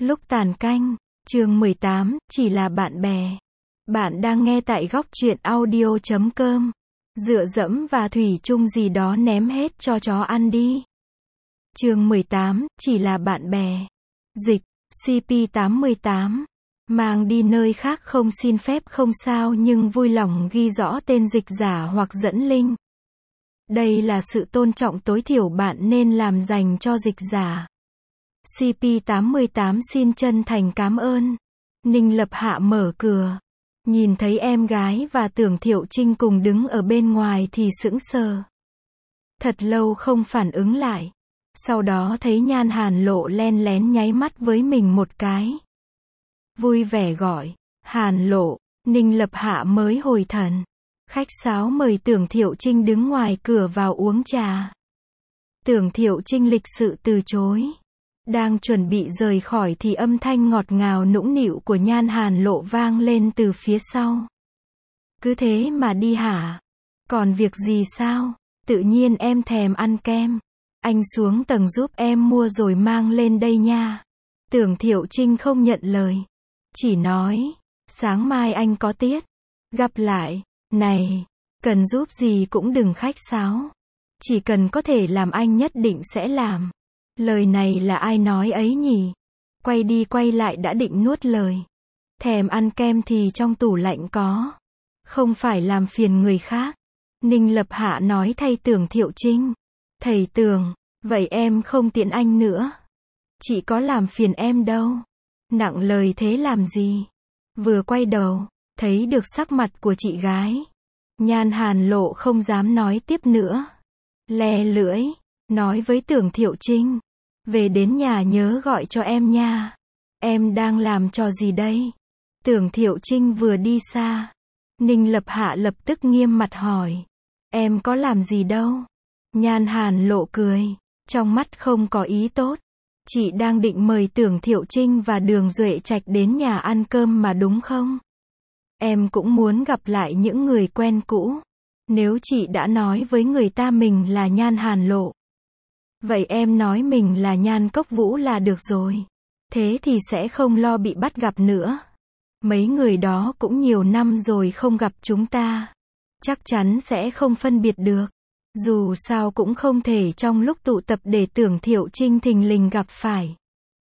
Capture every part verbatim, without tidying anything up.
Lúc tàn canh, chương mười tám, chỉ là bạn bè. Bạn đang nghe tại góc truyện audio chấm com. Dựa dẫm và thủy chung gì đó ném hết cho chó ăn đi. Chương mười tám, chỉ là bạn bè. Dịch, xê pê tám mươi tám. Mang đi nơi khác không xin phép không sao nhưng vui lòng ghi rõ tên dịch giả hoặc dẫn link. Đây là sự tôn trọng tối thiểu bạn nên làm dành cho dịch giả. xê pê tám mươi tám xin chân thành cảm ơn. Ninh Lập Hạ mở cửa. Nhìn thấy em gái và Tưởng Thiệu Trinh cùng đứng ở bên ngoài thì sững sờ. Thật lâu không phản ứng lại. Sau đó thấy Nhan Hàn Lộ len lén nháy mắt với mình một cái. Vui vẻ gọi, Hàn Lộ, Ninh Lập Hạ mới hồi thần. Khách sáo mời Tưởng Thiệu Trinh đứng ngoài cửa vào uống trà. Tưởng Thiệu Trinh lịch sự từ chối. Đang chuẩn bị rời khỏi thì âm thanh ngọt ngào nũng nịu của Nhan Hàn Lộ vang lên từ phía sau. Cứ thế mà đi hả? Còn việc gì sao? Tự nhiên em thèm ăn kem. Anh xuống tầng giúp em mua rồi mang lên đây nha. Tưởng Thiệu Trinh không nhận lời. Chỉ nói, sáng mai anh có tiết. Gặp lại, này, cần giúp gì cũng đừng khách sáo. Chỉ cần có thể làm anh nhất định sẽ làm. Lời này là ai nói ấy nhỉ? Quay đi quay lại đã định nuốt lời. Thèm ăn kem thì trong tủ lạnh có. Không phải làm phiền người khác. Ninh Lập Hạ nói thay Tưởng Thiệu Trinh. Thầy Tưởng, vậy em không tiễn anh nữa. Chị có làm phiền em đâu. Nặng lời thế làm gì? Vừa quay đầu, thấy được sắc mặt của chị gái. Nhan Hàn Lộ không dám nói tiếp nữa. Le lưỡi, nói với Tưởng Thiệu Trinh. Về đến nhà nhớ gọi cho em nha. Em đang làm trò gì đây? Tưởng Thiệu Trinh vừa đi xa. Ninh Lập Hạ lập tức nghiêm mặt hỏi. Em có làm gì đâu? Nhan Hàn Lộ cười. Trong mắt không có ý tốt. Chị đang định mời Tưởng Thiệu Trinh và Đường Duệ Trạch đến nhà ăn cơm mà đúng không? Em cũng muốn gặp lại những người quen cũ. Nếu chị đã nói với người ta mình là Nhan Hàn Lộ. Vậy em nói mình là Nhan Cốc Vũ là được rồi. Thế thì sẽ không lo bị bắt gặp nữa. Mấy người đó cũng nhiều năm rồi không gặp chúng ta. Chắc chắn sẽ không phân biệt được. Dù sao cũng không thể trong lúc tụ tập để Tưởng Thiệu Trinh thình lình gặp phải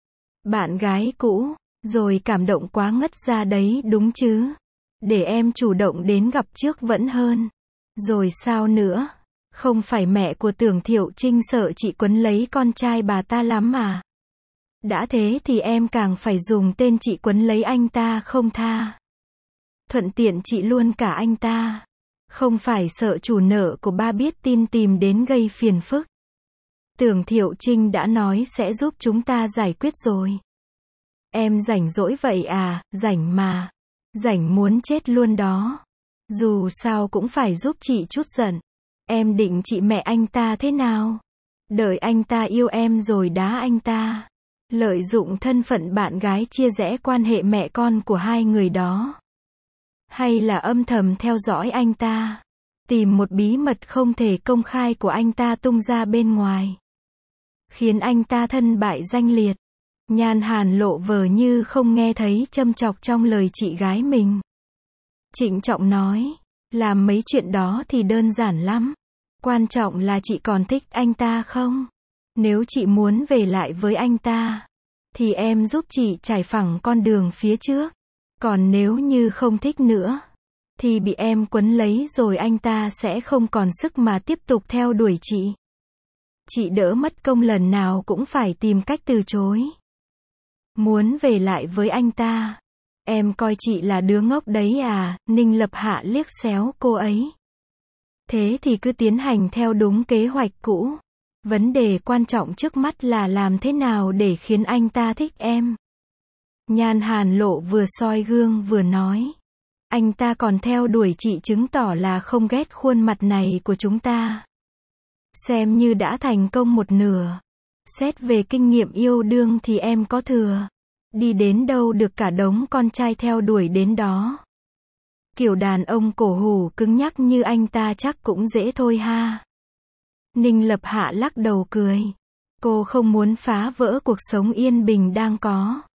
bạn gái cũ, rồi cảm động quá ngất ra đấy đúng chứ. Để em chủ động đến gặp trước vẫn hơn. Rồi sao nữa? Không phải mẹ của Tưởng Thiệu Trinh sợ chị quấn lấy con trai bà ta lắm mà. Đã thế thì em càng phải dùng tên chị quấn lấy anh ta không tha. Thuận tiện chị luôn cả anh ta. Không phải sợ chủ nợ của ba biết tin tìm đến gây phiền phức. Tưởng Thiệu Trinh đã nói sẽ giúp chúng ta giải quyết rồi. Em rảnh rỗi vậy à? Rảnh mà. Rảnh muốn chết luôn đó. Dù sao cũng phải giúp chị chút giận. Em định trị mẹ anh ta thế nào? Đợi anh ta yêu em rồi đá anh ta. Lợi dụng thân phận bạn gái chia rẽ quan hệ mẹ con của hai người đó. Hay là âm thầm theo dõi anh ta. Tìm một bí mật không thể công khai của anh ta tung ra bên ngoài. Khiến anh ta thân bại danh liệt. Nhan Hàn Lộ vờ như không nghe thấy châm chọc trong lời chị gái mình. Trịnh trọng nói. Làm mấy chuyện đó thì đơn giản lắm. Quan trọng là chị còn thích anh ta không? Nếu chị muốn về lại với anh ta, thì em giúp chị trải phẳng con đường phía trước. Còn nếu như không thích nữa, thì bị em quấn lấy rồi anh ta sẽ không còn sức mà tiếp tục theo đuổi chị. Chị đỡ mất công lần nào cũng phải tìm cách từ chối. Muốn về lại với anh ta. Em coi chị là đứa ngốc đấy à? Ninh Lập Hạ liếc xéo cô ấy. Thế thì cứ tiến hành theo đúng kế hoạch cũ. Vấn đề quan trọng trước mắt là làm thế nào để khiến anh ta thích em. Nhan Hàn Lộ vừa soi gương vừa nói. Anh ta còn theo đuổi chị chứng tỏ là không ghét khuôn mặt này của chúng ta. Xem như đã thành công một nửa. Xét về kinh nghiệm yêu đương thì em có thừa. Đi đến đâu được cả đống con trai theo đuổi đến đó. Kiểu đàn ông cổ hủ cứng nhắc như anh ta chắc cũng dễ thôi ha. Ninh Lập Hạ lắc đầu cười. Cô không muốn phá vỡ cuộc sống yên bình đang có.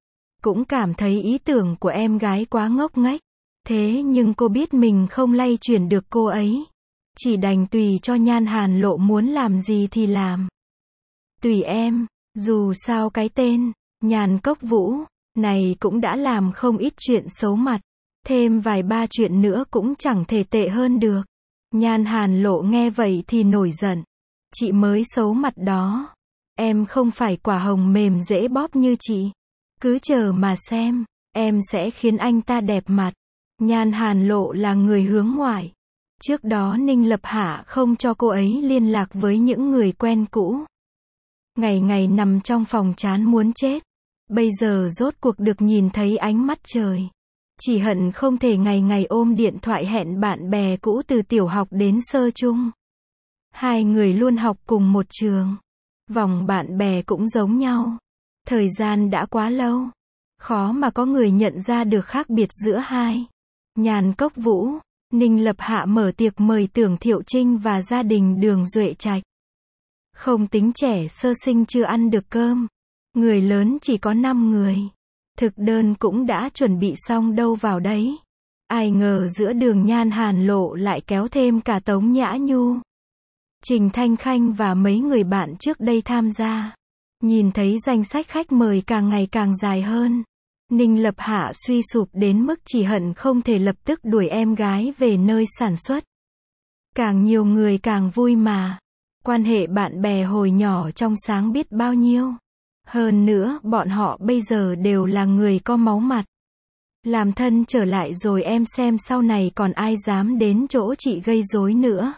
cũng cảm thấy ý tưởng của em gái quá ngốc nghếch. Thế nhưng cô biết mình không lay chuyển được cô ấy. Chỉ đành tùy cho Nhan Hàn Lộ muốn làm gì thì làm. Tùy em, dù sao cái tên, Nhàn Cốc Vũ, này cũng đã làm không ít chuyện xấu mặt. Thêm vài ba chuyện nữa cũng chẳng thể tệ hơn được. Nhan Hàn Lộ nghe vậy thì nổi giận. Chị mới xấu mặt đó. Em không phải quả hồng mềm dễ bóp như chị. Cứ chờ mà xem, em sẽ khiến anh ta đẹp mặt. Nhan Hàn Lộ là người hướng ngoại. Trước đó Ninh Lập Hạ không cho cô ấy liên lạc với những người quen cũ. Ngày ngày nằm trong phòng chán muốn chết. Bây giờ rốt cuộc được nhìn thấy ánh mắt trời. Chỉ hận không thể ngày ngày ôm điện thoại hẹn bạn bè cũ từ tiểu học đến sơ trung. Hai người luôn học cùng một trường. Vòng bạn bè cũng giống nhau. Thời gian đã quá lâu. Khó mà có người nhận ra được khác biệt giữa hai. Nhàn Cốc Vũ, Ninh Lập Hạ mở tiệc mời Tưởng Thiệu Trinh và gia đình Đường Duệ Trạch. Không tính trẻ sơ sinh chưa ăn được cơm. Người lớn chỉ có năm người. Thực đơn cũng đã chuẩn bị xong đâu vào đấy. Ai ngờ giữa đường Nhan Hàn Lộ lại kéo thêm cả Tống Nhã Nhu, Trình Thanh Khanh và mấy người bạn trước đây tham gia. Nhìn thấy danh sách khách mời càng ngày càng dài hơn. Ninh Lập Hạ suy sụp đến mức chỉ hận không thể lập tức đuổi em gái về nơi sản xuất. Càng nhiều người càng vui mà. Quan hệ bạn bè hồi nhỏ trong sáng biết bao nhiêu. Hơn nữa, bọn họ bây giờ đều là người có máu mặt. Làm thân trở lại rồi em xem sau này còn ai dám đến chỗ chị gây rối nữa.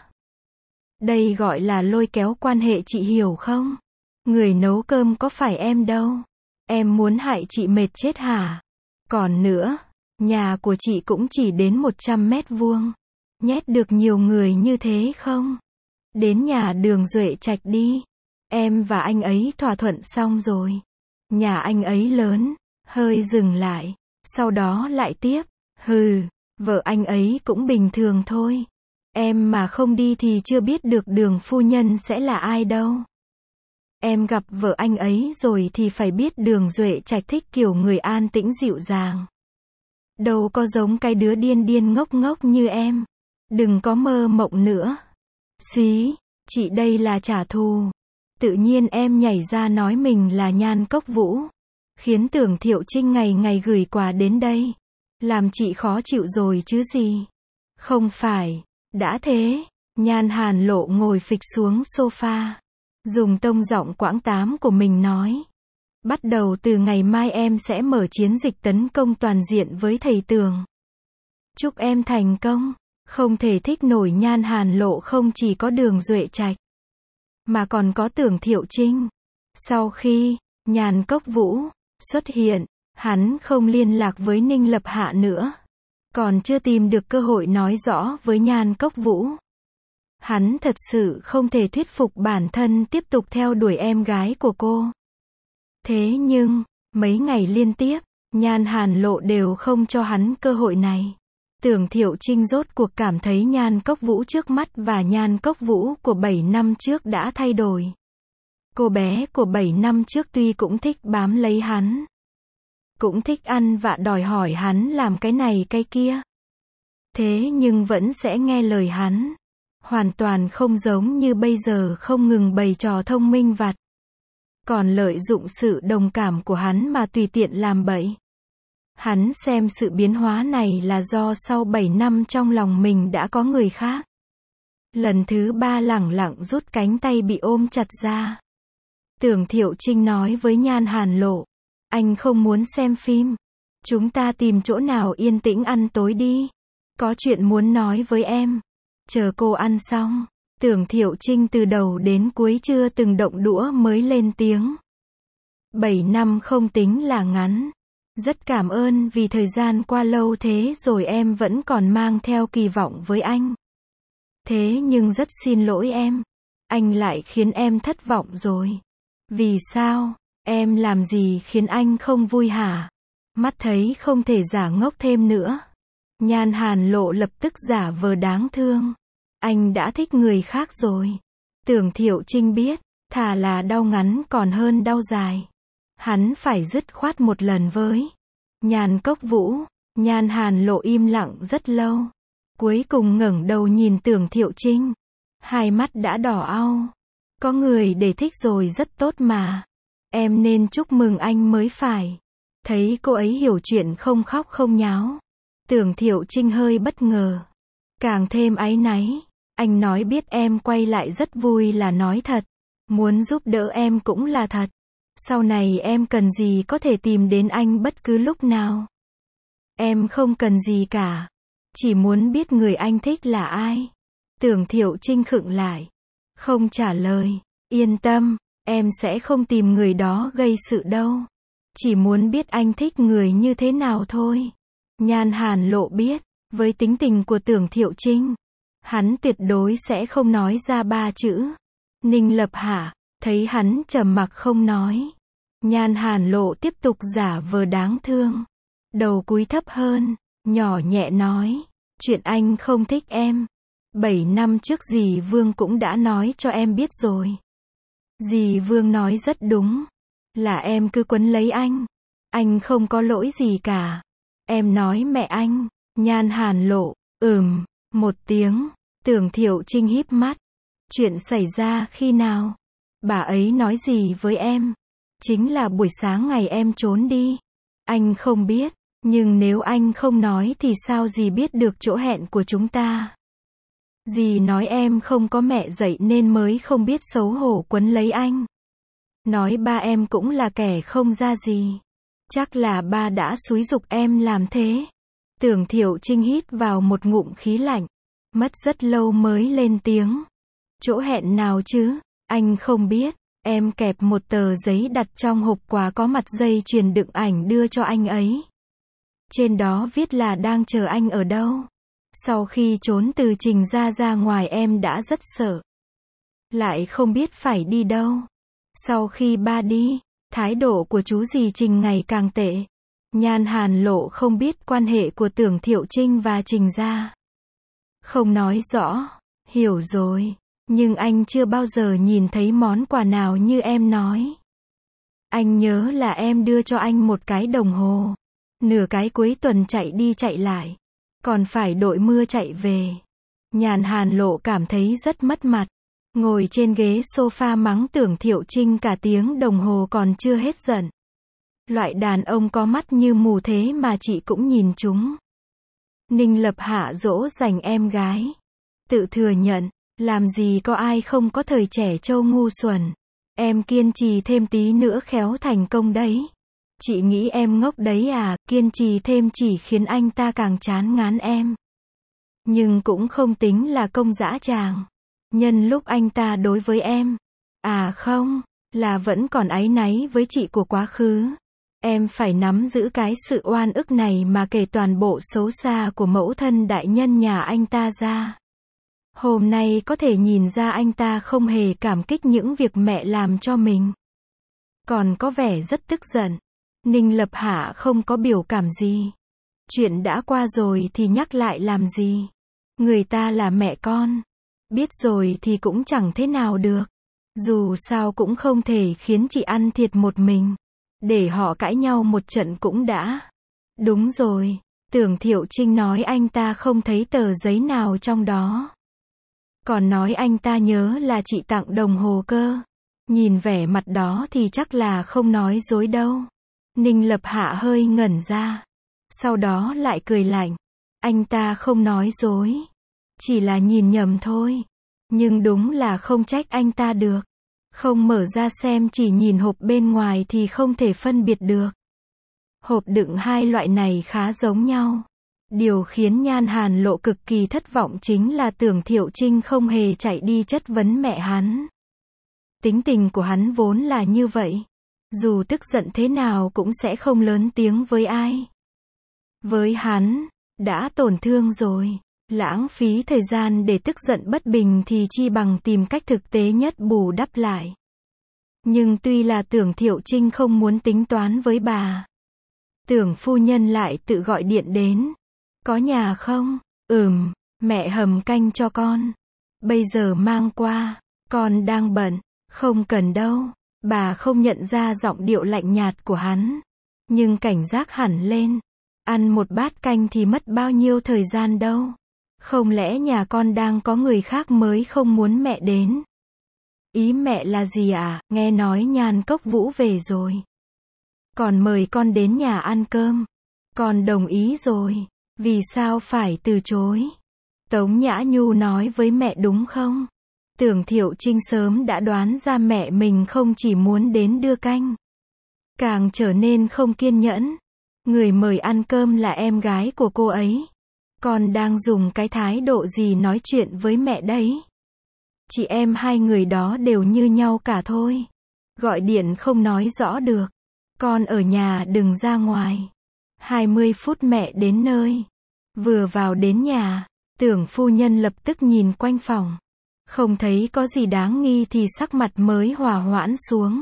Đây gọi là lôi kéo quan hệ, chị hiểu không? Người nấu cơm có phải em đâu. Em muốn hại chị mệt chết hả? Còn nữa, nhà của chị cũng chỉ đến một trăm mét vuông. Nhét được nhiều người như thế không? Đến nhà Đường Duệ Trạch đi. Em và anh ấy thỏa thuận xong rồi. Nhà anh ấy lớn. Hơi dừng lại. Sau đó lại tiếp. Hừ, vợ anh ấy cũng bình thường thôi. Em mà không đi thì chưa biết được Đường phu nhân sẽ là ai đâu. Em gặp vợ anh ấy rồi thì phải biết Đường Duệ Trạch thích kiểu người an tĩnh dịu dàng. Đâu có giống cái đứa điên điên ngốc ngốc như em. Đừng có mơ mộng nữa. Xí, chị đây là trả thù. Tự nhiên em nhảy ra nói mình là Nhan Cốc Vũ. Khiến Tưởng Thiệu Trinh ngày ngày gửi quà đến đây. Làm chị khó chịu rồi chứ gì. Không phải, đã thế. Nhan Hàn Lộ ngồi phịch xuống sofa. Dùng tông giọng quãng tám của mình nói. Bắt đầu từ ngày mai em sẽ mở chiến dịch tấn công toàn diện với thầy Tường. Chúc em thành công. Không thể thích nổi Nhan Hàn Lộ không chỉ có Đường Duệ Trạch, mà còn có Tưởng Thiệu Trinh. Sau khi Nhàn Cốc Vũ xuất hiện, hắn không liên lạc với Ninh Lập Hạ nữa. Còn chưa tìm được cơ hội nói rõ với Nhan Cốc Vũ. Hắn thật sự không thể thuyết phục bản thân tiếp tục theo đuổi em gái của cô. Thế nhưng, mấy ngày liên tiếp, Nhan Hàn Lộ đều không cho hắn cơ hội này. Tưởng Thiệu Trinh rốt cuộc cảm thấy Nhan Cốc Vũ trước mắt và Nhan Cốc Vũ của bảy năm trước đã thay đổi. Cô bé của bảy năm trước tuy cũng thích bám lấy hắn, cũng thích ăn vạ đòi hỏi hắn làm cái này cái kia. Thế nhưng vẫn sẽ nghe lời hắn. Hoàn toàn không giống như bây giờ không ngừng bày trò thông minh vặt. Còn lợi dụng sự đồng cảm của hắn mà tùy tiện làm bậy. Hắn xem sự biến hóa này là do sau bảy năm trong lòng mình đã có người khác. Lần thứ ba lẳng lặng rút cánh tay bị ôm chặt ra. Tưởng Thiệu Trinh nói với Nhan Hàn Lộ. Anh không muốn xem phim. Chúng ta tìm chỗ nào yên tĩnh ăn tối đi. Có chuyện muốn nói với em. Chờ cô ăn xong. Tưởng Thiệu Trinh từ đầu đến cuối chưa từng động đũa mới lên tiếng. Bảy năm không tính là ngắn. Rất cảm ơn vì thời gian qua lâu thế rồi em vẫn còn mang theo kỳ vọng với anh. Thế nhưng rất xin lỗi em. Anh lại khiến em thất vọng rồi. Vì sao? Em làm gì khiến anh không vui hả? Mắt thấy không thể giả ngốc thêm nữa. Nhan Hàn Lộ lập tức giả vờ đáng thương. Anh đã thích người khác rồi. Tưởng Thiệu Trinh biết, thà là đau ngắn còn hơn đau dài. Hắn phải dứt khoát một lần với Nhan Cốc Vũ, Nhan Hàn Lộ im lặng rất lâu. Cuối cùng ngẩng đầu nhìn Tưởng Thiệu Trinh. Hai mắt đã đỏ au. Có người để thích rồi rất tốt mà. Em nên chúc mừng anh mới phải. Thấy cô ấy hiểu chuyện không khóc không nháo. Tưởng Thiệu Trinh hơi bất ngờ. Càng thêm áy náy. Anh nói biết em quay lại rất vui là nói thật. Muốn giúp đỡ em cũng là thật. Sau này em cần gì có thể tìm đến anh bất cứ lúc nào. Em không cần gì cả. Chỉ muốn biết người anh thích là ai. Tưởng Thiệu Trinh khựng lại. Không trả lời. Yên tâm, em sẽ không tìm người đó gây sự đâu. Chỉ muốn biết anh thích người như thế nào thôi. Nhan Hàn Lộ biết, với tính tình của Tưởng Thiệu Trinh, hắn tuyệt đối sẽ không nói ra ba chữ. Ninh Lập Hạ, thấy hắn trầm mặc không nói. Nhan Hàn Lộ tiếp tục giả vờ đáng thương. Đầu cúi thấp hơn, nhỏ nhẹ nói. Chuyện anh không thích em. Bảy năm trước dì Vương cũng đã nói cho em biết rồi. Dì Vương nói rất đúng. Là em cứ quấn lấy anh. Anh không có lỗi gì cả. Em nói mẹ anh. Nhan Hàn Lộ, ừm, một tiếng. Tưởng Thiệu Trinh híp mắt. Chuyện xảy ra khi nào? Bà ấy nói gì với em? Chính là buổi sáng ngày em trốn đi. Anh không biết. Nhưng nếu anh không nói thì sao dì biết được chỗ hẹn của chúng ta? Dì nói em không có mẹ dạy nên mới không biết xấu hổ quấn lấy anh. Nói ba em cũng là kẻ không ra gì. Chắc là ba đã xúi giục em làm thế. Tưởng Thiệu Trinh hít vào một ngụm khí lạnh. Mất rất lâu mới lên tiếng. Chỗ hẹn nào chứ? Anh không biết. Em kẹp một tờ giấy đặt trong hộp quà có mặt dây chuyền đựng ảnh đưa cho anh ấy. Trên đó viết là đang chờ anh ở đâu. Sau khi trốn từ Trình ra ra ngoài em đã rất sợ. Lại không biết phải đi đâu. Sau khi ba đi, thái độ của chú dì Trình ngày càng tệ. Nhan Hàn Lộ không biết quan hệ của Tưởng Thiệu Trinh và Trình gia. Không nói rõ. Hiểu rồi. Nhưng anh chưa bao giờ nhìn thấy món quà nào như em nói. Anh nhớ là em đưa cho anh một cái đồng hồ. Nửa cái cuối tuần chạy đi chạy lại. Còn phải đội mưa chạy về. Nhan Hàn Lộ cảm thấy rất mất mặt. Ngồi trên ghế sofa mắng Tưởng Thiệu Trinh cả tiếng đồng hồ còn chưa hết giận. Loại đàn ông có mắt như mù thế mà chị cũng nhìn chúng. Ninh Lập Hạ dỗ dành em gái. Tự thừa nhận, làm gì có ai không có thời trẻ trâu ngu xuẩn. Em kiên trì thêm tí nữa khéo thành công đấy. Chị nghĩ em ngốc đấy à, kiên trì thêm chỉ khiến anh ta càng chán ngán em. Nhưng cũng không tính là công dã tràng. Nhân lúc anh ta đối với em. À không, là vẫn còn áy náy với chị của quá khứ. Em phải nắm giữ cái sự oan ức này mà kể toàn bộ xấu xa của mẫu thân đại nhân nhà anh ta ra. Hôm nay có thể nhìn ra anh ta không hề cảm kích những việc mẹ làm cho mình. Còn có vẻ rất tức giận. Ninh Lập Hạ không có biểu cảm gì. Chuyện đã qua rồi thì nhắc lại làm gì. Người ta là mẹ con. Biết rồi thì cũng chẳng thế nào được. Dù sao cũng không thể khiến chị ăn thiệt một mình. Để họ cãi nhau một trận cũng đã. Đúng rồi. Tưởng Thiệu Trinh nói anh ta không thấy tờ giấy nào trong đó. Còn nói anh ta nhớ là chị tặng đồng hồ cơ. Nhìn vẻ mặt đó thì chắc là không nói dối đâu. Ninh Lập Hạ hơi ngẩn ra. Sau đó lại cười lạnh. Anh ta không nói dối. Chỉ là nhìn nhầm thôi. Nhưng đúng là không trách anh ta được. Không mở ra xem chỉ nhìn hộp bên ngoài thì không thể phân biệt được. Hộp đựng hai loại này khá giống nhau. Điều khiến Nhan Hàn Lộ cực kỳ thất vọng chính là Tưởng Thiệu Trinh không hề chạy đi chất vấn mẹ hắn. Tính tình của hắn vốn là như vậy. Dù tức giận thế nào cũng sẽ không lớn tiếng với ai. Với hắn, đã tổn thương rồi. Lãng phí thời gian để tức giận bất bình thì chi bằng tìm cách thực tế nhất bù đắp lại. Nhưng tuy là Tưởng Thiệu Trinh không muốn tính toán với bà. Tưởng phu nhân lại tự gọi điện đến. Có nhà không? Ừm, mẹ hầm canh cho con. Bây giờ mang qua. Con đang bận. Không cần đâu. Bà không nhận ra giọng điệu lạnh nhạt của hắn. Nhưng cảnh giác hẳn lên. Ăn một bát canh thì mất bao nhiêu thời gian đâu. Không lẽ nhà con đang có người khác mới không muốn mẹ đến? Ý mẹ là gì à? Nghe nói Nhan Cốc Vũ về rồi. Còn mời con đến nhà ăn cơm. Con đồng ý rồi. Vì sao phải từ chối? Tống Nhã Nhu nói với mẹ đúng không? Tưởng Thiệu Trinh sớm đã đoán ra mẹ mình không chỉ muốn đến đưa canh. Càng trở nên không kiên nhẫn. Người mời ăn cơm là em gái của cô ấy. Con đang dùng cái thái độ gì nói chuyện với mẹ đấy? Chị em hai người đó đều như nhau cả thôi. Gọi điện không nói rõ được. Con ở nhà đừng ra ngoài. hai mươi phút mẹ đến nơi. Vừa vào đến nhà, Tưởng phu nhân lập tức nhìn quanh phòng. Không thấy có gì đáng nghi thì sắc mặt mới hòa hoãn xuống.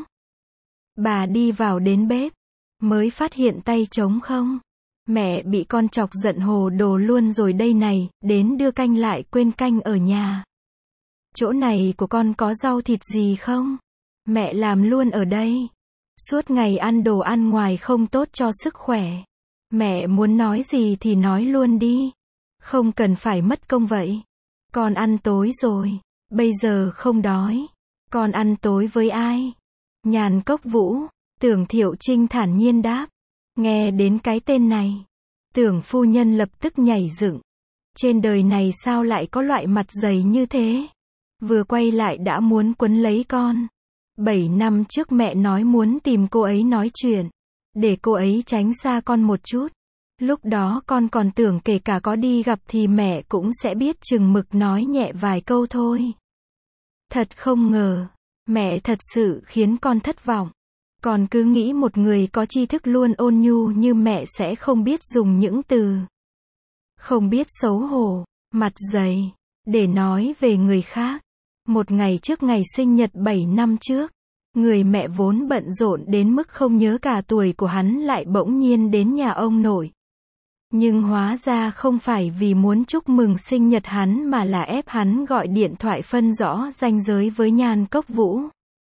Bà đi vào đến bếp, mới phát hiện tay trống không. Mẹ bị con chọc giận hồ đồ luôn rồi đây này, đến đưa canh lại quên canh ở nhà. Chỗ này của con có rau thịt gì không? Mẹ làm luôn ở đây. Suốt ngày ăn đồ ăn ngoài không tốt cho sức khỏe. Mẹ muốn nói gì thì nói luôn đi. Không cần phải mất công vậy. Con ăn tối rồi. Bây giờ không đói. Con ăn tối với ai? Nhan Cốc Vũ. Tưởng Thiệu Trinh thản nhiên đáp. Nghe đến cái tên này. Tưởng phu nhân lập tức nhảy dựng. Trên đời này sao lại có loại mặt dày như thế? Vừa quay lại đã muốn quấn lấy con. Bảy năm trước mẹ nói muốn tìm cô ấy nói chuyện. Để cô ấy tránh xa con một chút. Lúc đó con còn tưởng kể cả có đi gặp thì mẹ cũng sẽ biết chừng mực nói nhẹ vài câu thôi. Thật không ngờ. Mẹ thật sự khiến con thất vọng. Con cứ nghĩ một người có tri thức luôn ôn nhu như mẹ sẽ không biết dùng những từ. Không biết xấu hổ, mặt dày, để nói về người khác. Một ngày trước ngày sinh nhật bảy năm trước, người mẹ vốn bận rộn đến mức không nhớ cả tuổi của hắn lại bỗng nhiên đến nhà ông nội. Nhưng hóa ra không phải vì muốn chúc mừng sinh nhật hắn mà là ép hắn gọi điện thoại phân rõ ranh giới với Nhan Cốc Vũ.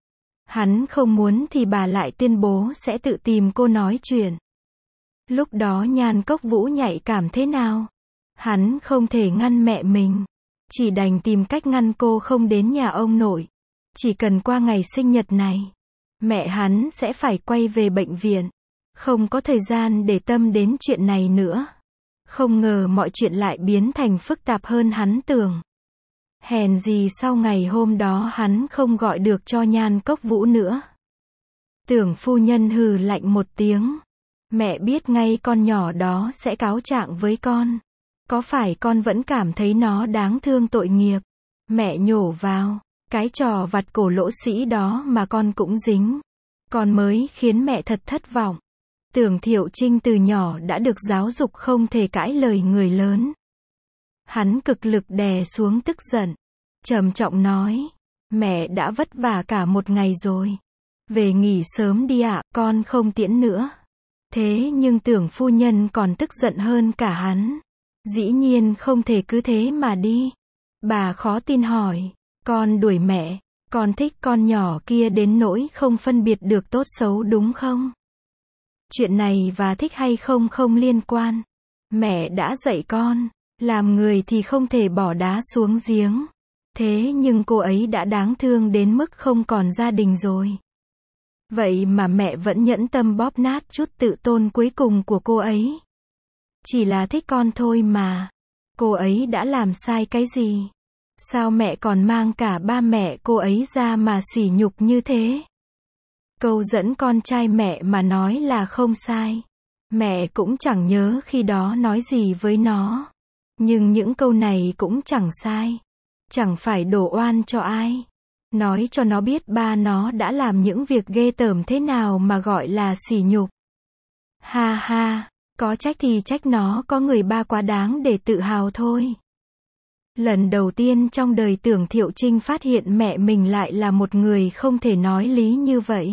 Hắn không muốn thì bà lại tuyên bố sẽ tự tìm cô nói chuyện. Lúc đó Nhan Cốc Vũ nhạy cảm thế nào? Hắn không thể ngăn mẹ mình. Chỉ đành tìm cách ngăn cô không đến nhà ông nội. Chỉ cần qua ngày sinh nhật này, mẹ hắn sẽ phải quay về bệnh viện. Không có thời gian để tâm đến chuyện này nữa. Không ngờ mọi chuyện lại biến thành phức tạp hơn hắn tưởng. Hèn gì sau ngày hôm đó hắn không gọi được cho Nhan Cốc Vũ nữa. Tưởng phu nhân hừ lạnh một tiếng. Mẹ biết ngay con nhỏ đó sẽ cáo trạng với con. Có phải con vẫn cảm thấy nó đáng thương tội nghiệp? Mẹ nhổ vào. Cái trò vặt cổ lỗ sĩ đó mà con cũng dính. Con mới khiến mẹ thật thất vọng. Tưởng Thiệu Trinh từ nhỏ đã được giáo dục không thể cãi lời người lớn. Hắn cực lực đè xuống tức giận. Trầm trọng nói. Mẹ đã vất vả cả một ngày rồi. Về nghỉ sớm đi ạ, con không tiễn nữa. Thế nhưng tưởng phu nhân còn tức giận hơn cả hắn. Dĩ nhiên không thể cứ thế mà đi. Bà khó tin hỏi. Con đuổi mẹ. Con thích con nhỏ kia đến nỗi không phân biệt được tốt xấu đúng không? Chuyện này và thích hay không không liên quan. Mẹ đã dạy con. Làm người thì không thể bỏ đá xuống giếng. Thế nhưng cô ấy đã đáng thương đến mức không còn gia đình rồi. Vậy mà mẹ vẫn nhẫn tâm bóp nát chút tự tôn cuối cùng của cô ấy. Chỉ là thích con thôi mà. Cô ấy đã làm sai cái gì? Sao mẹ còn mang cả ba mẹ cô ấy ra mà sỉ nhục như thế? Câu dẫn con trai mẹ mà nói là không sai. Mẹ cũng chẳng nhớ khi đó nói gì với nó. Nhưng những câu này cũng chẳng sai. Chẳng phải đổ oan cho ai. Nói cho nó biết ba nó đã làm những việc ghê tởm thế nào mà gọi là sỉ nhục. Ha ha, có trách thì trách nó có người ba quá đáng để tự hào thôi. Lần đầu tiên trong đời Tưởng Thiệu Trinh phát hiện mẹ mình lại là một người không thể nói lý như vậy.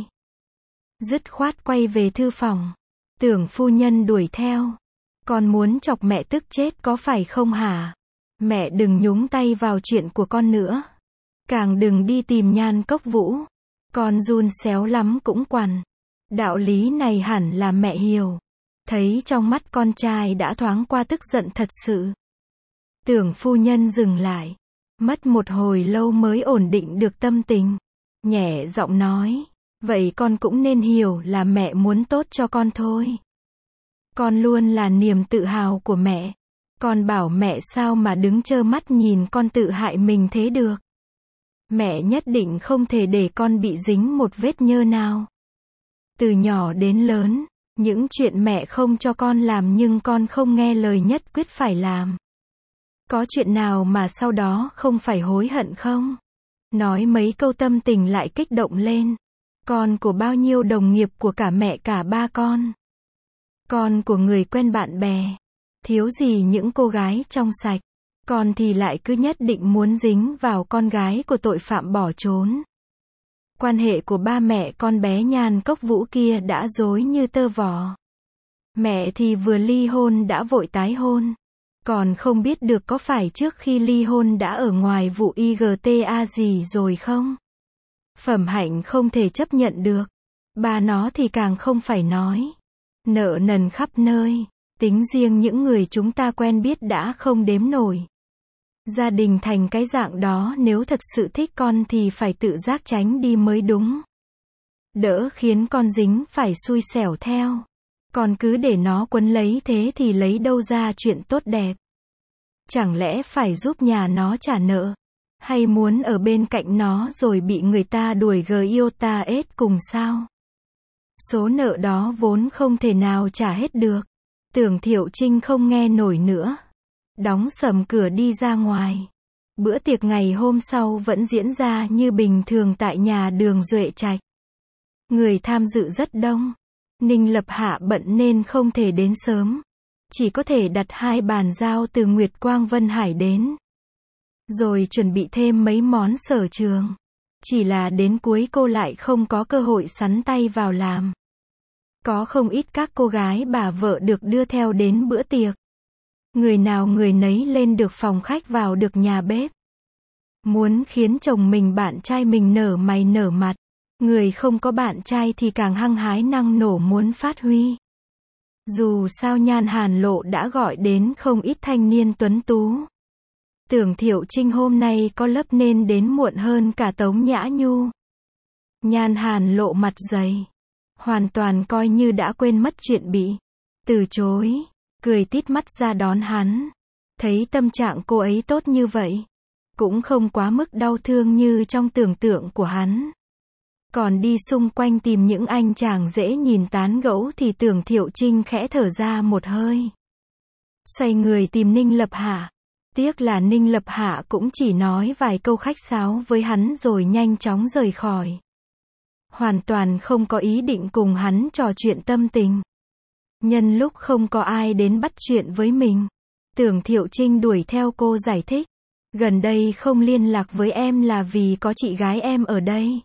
Dứt khoát quay về thư phòng. Tưởng phu nhân đuổi theo. Con muốn chọc mẹ tức chết có phải không hả? Mẹ đừng nhúng tay vào chuyện của con nữa. Càng đừng đi tìm Nhan Cốc Vũ. Con run xéo lắm cũng quằn. Đạo lý này hẳn là mẹ hiểu. Thấy trong mắt con trai đã thoáng qua tức giận thật sự. Tưởng phu nhân dừng lại. Mất một hồi lâu mới ổn định được tâm tình. Nhẹ giọng nói. Vậy con cũng nên hiểu là mẹ muốn tốt cho con thôi. Con luôn là niềm tự hào của mẹ. Con bảo mẹ sao mà đứng trơ mắt nhìn con tự hại mình thế được. Mẹ nhất định không thể để con bị dính một vết nhơ nào. Từ nhỏ đến lớn, những chuyện mẹ không cho con làm nhưng con không nghe lời nhất quyết phải làm. Có chuyện nào mà sau đó không phải hối hận không? Nói mấy câu tâm tình lại kích động lên. Con của bao nhiêu đồng nghiệp của cả mẹ cả ba con. Con của người quen bạn bè. Thiếu gì những cô gái trong sạch. Con thì lại cứ nhất định muốn dính vào con gái của tội phạm bỏ trốn. Quan hệ của ba mẹ con bé Nhan Cốc Vũ kia đã rối như tơ vò. Mẹ thì vừa ly hôn đã vội tái hôn. Còn không biết được có phải trước khi ly hôn đã ở ngoài vụ i giê tê a gì rồi không? Phẩm hạnh không thể chấp nhận được. Ba nó thì càng không phải nói. Nợ nần khắp nơi. Tính riêng những người chúng ta quen biết đã không đếm nổi. Gia đình thành cái dạng đó nếu thật sự thích con thì phải tự giác tránh đi mới đúng. Đỡ khiến con dính phải xui xẻo theo. Còn cứ để nó quấn lấy thế thì lấy đâu ra chuyện tốt đẹp. Chẳng lẽ phải giúp nhà nó trả nợ? Hay muốn ở bên cạnh nó rồi bị người ta đuổi gờ yêu ta ết cùng sao? Số nợ đó vốn không thể nào trả hết được. Tưởng Thiệu Trinh không nghe nổi nữa. Đóng sầm cửa đi ra ngoài. Bữa tiệc ngày hôm sau vẫn diễn ra như bình thường tại nhà Đường Duệ Trạch. Người tham dự rất đông. Ninh Lập Hạ bận nên không thể đến sớm. Chỉ có thể đặt hai bàn giao từ Nguyệt Quang Vân Hải đến. Rồi chuẩn bị thêm mấy món sở trường. Chỉ là đến cuối cô lại không có cơ hội sắn tay vào làm. Có không ít các cô gái bà vợ được đưa theo đến bữa tiệc. Người nào người nấy lên được phòng khách vào được nhà bếp. Muốn khiến chồng mình bạn trai mình nở mày nở mặt. Người không có bạn trai thì càng hăng hái năng nổ muốn phát huy. Dù sao Nhan Hàn Lộ đã gọi đến không ít thanh niên tuấn tú. Tưởng Thiệu Trinh hôm nay có lớp nên đến muộn hơn cả Tống Nhã Nhu. Nhan Hàn Lộ mặt dày. Hoàn toàn coi như đã quên mất chuyện bị từ chối. Cười tít mắt ra đón hắn. Thấy tâm trạng cô ấy tốt như vậy. Cũng không quá mức đau thương như trong tưởng tượng của hắn. Còn đi xung quanh tìm những anh chàng dễ nhìn tán gẫu thì Tưởng Thiệu Trinh khẽ thở ra một hơi. Xoay người tìm Ninh Lập Hạ. Tiếc là Ninh Lập Hạ cũng chỉ nói vài câu khách sáo với hắn rồi nhanh chóng rời khỏi. Hoàn toàn không có ý định cùng hắn trò chuyện tâm tình. Nhân lúc không có ai đến bắt chuyện với mình, Tưởng Thiệu Trinh đuổi theo cô giải thích. Gần đây không liên lạc với em là vì có chị gái em ở đây.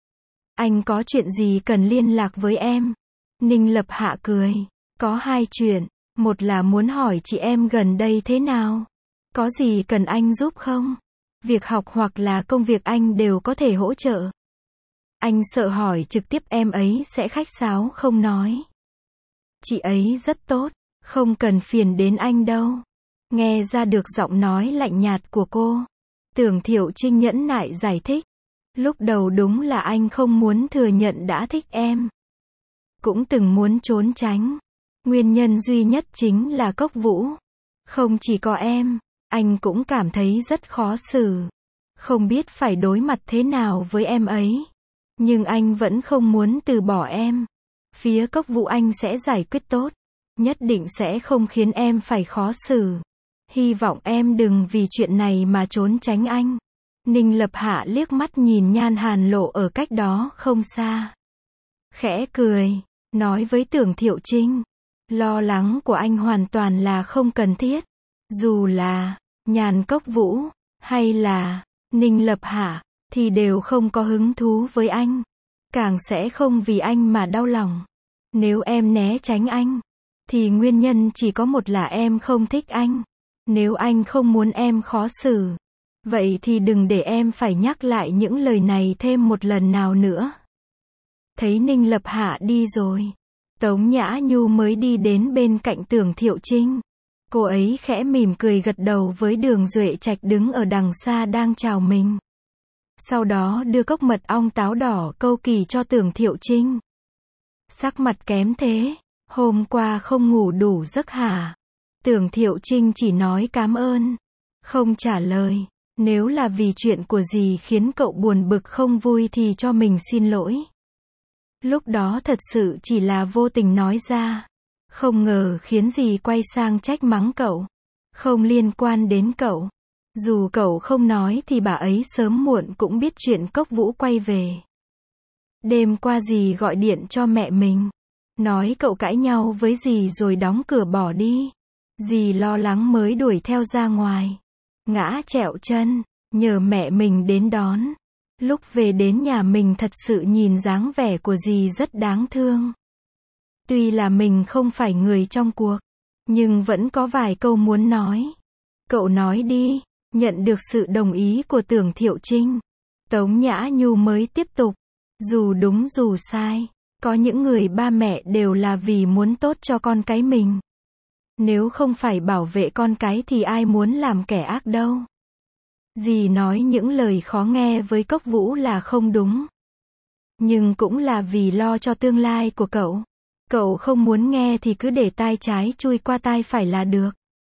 Anh có chuyện gì cần liên lạc với em? Ninh Lập Hạ cười. Có hai chuyện. Một là muốn hỏi chị em gần đây thế nào? Có gì cần anh giúp không? Việc học hoặc là công việc anh đều có thể hỗ trợ. Anh sợ hỏi trực tiếp em ấy sẽ khách sáo không nói. Chị ấy rất tốt, không cần phiền đến anh đâu. Nghe ra được giọng nói lạnh nhạt của cô. Tưởng Thiệu Trinh nhẫn nại giải thích. Lúc đầu đúng là anh không muốn thừa nhận đã thích em. Cũng từng muốn trốn tránh. Nguyên nhân duy nhất chính là Cốc Vũ. Không chỉ có em, anh cũng cảm thấy rất khó xử. Không biết phải đối mặt thế nào với em ấy. Nhưng anh vẫn không muốn từ bỏ em. Phía Cốc Vũ anh sẽ giải quyết tốt. Nhất định sẽ không khiến em phải khó xử. Hy vọng em đừng vì chuyện này mà trốn tránh anh. Ninh Lập Hạ liếc mắt nhìn Nhan Hàn Lộ ở cách đó không xa. Khẽ cười, nói với Tưởng Thiệu Trinh. Lo lắng của anh hoàn toàn là không cần thiết. Dù là Nhan Cốc Vũ, hay là Ninh Lập Hạ, thì đều không có hứng thú với anh. Càng sẽ không vì anh mà đau lòng. Nếu em né tránh anh, thì nguyên nhân chỉ có một là em không thích anh. Nếu anh không muốn em khó xử, vậy thì đừng để em phải nhắc lại những lời này thêm một lần nào nữa. Thấy Ninh Lập Hạ đi rồi, Tống Nhã Nhu mới đi đến bên cạnh Tưởng Thiệu Trinh. Cô ấy khẽ mỉm cười gật đầu với Đường Duệ Trạch đứng ở đằng xa đang chào mình. Sau đó đưa cốc mật ong táo đỏ câu kỳ cho Tưởng Thiệu Trinh. Sắc mặt kém thế, hôm qua không ngủ đủ giấc hả? Tưởng Thiệu Trinh chỉ nói cảm ơn, không trả lời. Nếu là vì chuyện của dì khiến cậu buồn bực không vui thì cho mình xin lỗi. Lúc đó thật sự chỉ là vô tình nói ra. Không ngờ khiến dì quay sang trách mắng cậu. Không liên quan đến cậu. Dù cậu không nói thì bà ấy sớm muộn cũng biết chuyện Cốc Vũ quay về. Đêm qua dì gọi điện cho mẹ mình. Nói cậu cãi nhau với dì rồi đóng cửa bỏ đi. Dì lo lắng mới đuổi theo ra ngoài. Ngã trẹo chân, nhờ mẹ mình đến đón. Lúc về đến nhà mình thật sự nhìn dáng vẻ của dì rất đáng thương. Tuy là mình không phải người trong cuộc, nhưng vẫn có vài câu muốn nói. Cậu nói đi. Nhận được sự đồng ý của Tưởng Thiệu Trinh, Tống Nhã Nhu mới tiếp tục. Dù đúng dù sai, có những người ba mẹ đều là vì muốn tốt cho con cái mình. Nếu không phải bảo vệ con cái thì ai muốn làm kẻ ác đâu. Dì nói những lời khó nghe với Cốc Vũ là không đúng. Nhưng cũng là vì lo cho tương lai của cậu. Cậu không muốn nghe thì cứ để tai trái chui qua tai phải là được.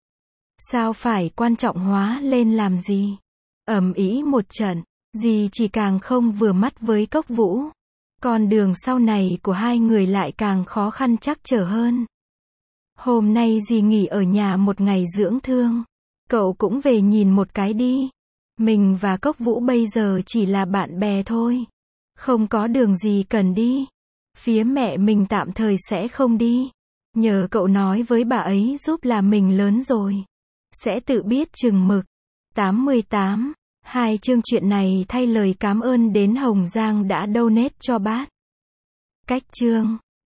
Sao phải quan trọng hóa lên làm gì? Ầm ĩ một trận, dì chỉ càng không vừa mắt với Cốc Vũ. Con đường sau này của hai người lại càng khó khăn trắc trở hơn. Hôm nay dì nghỉ ở nhà một ngày dưỡng thương. Cậu cũng về nhìn một cái đi. Mình và Cốc Vũ bây giờ chỉ là bạn bè thôi. Không có đường gì cần đi. Phía mẹ mình tạm thời sẽ không đi. Nhờ cậu nói với bà ấy giúp là mình lớn rồi. Sẽ tự biết chừng mực. tám mươi tám. Hai chương chuyện này thay lời cảm ơn đến Hồng Giang đã donate cho bát. Cách chương.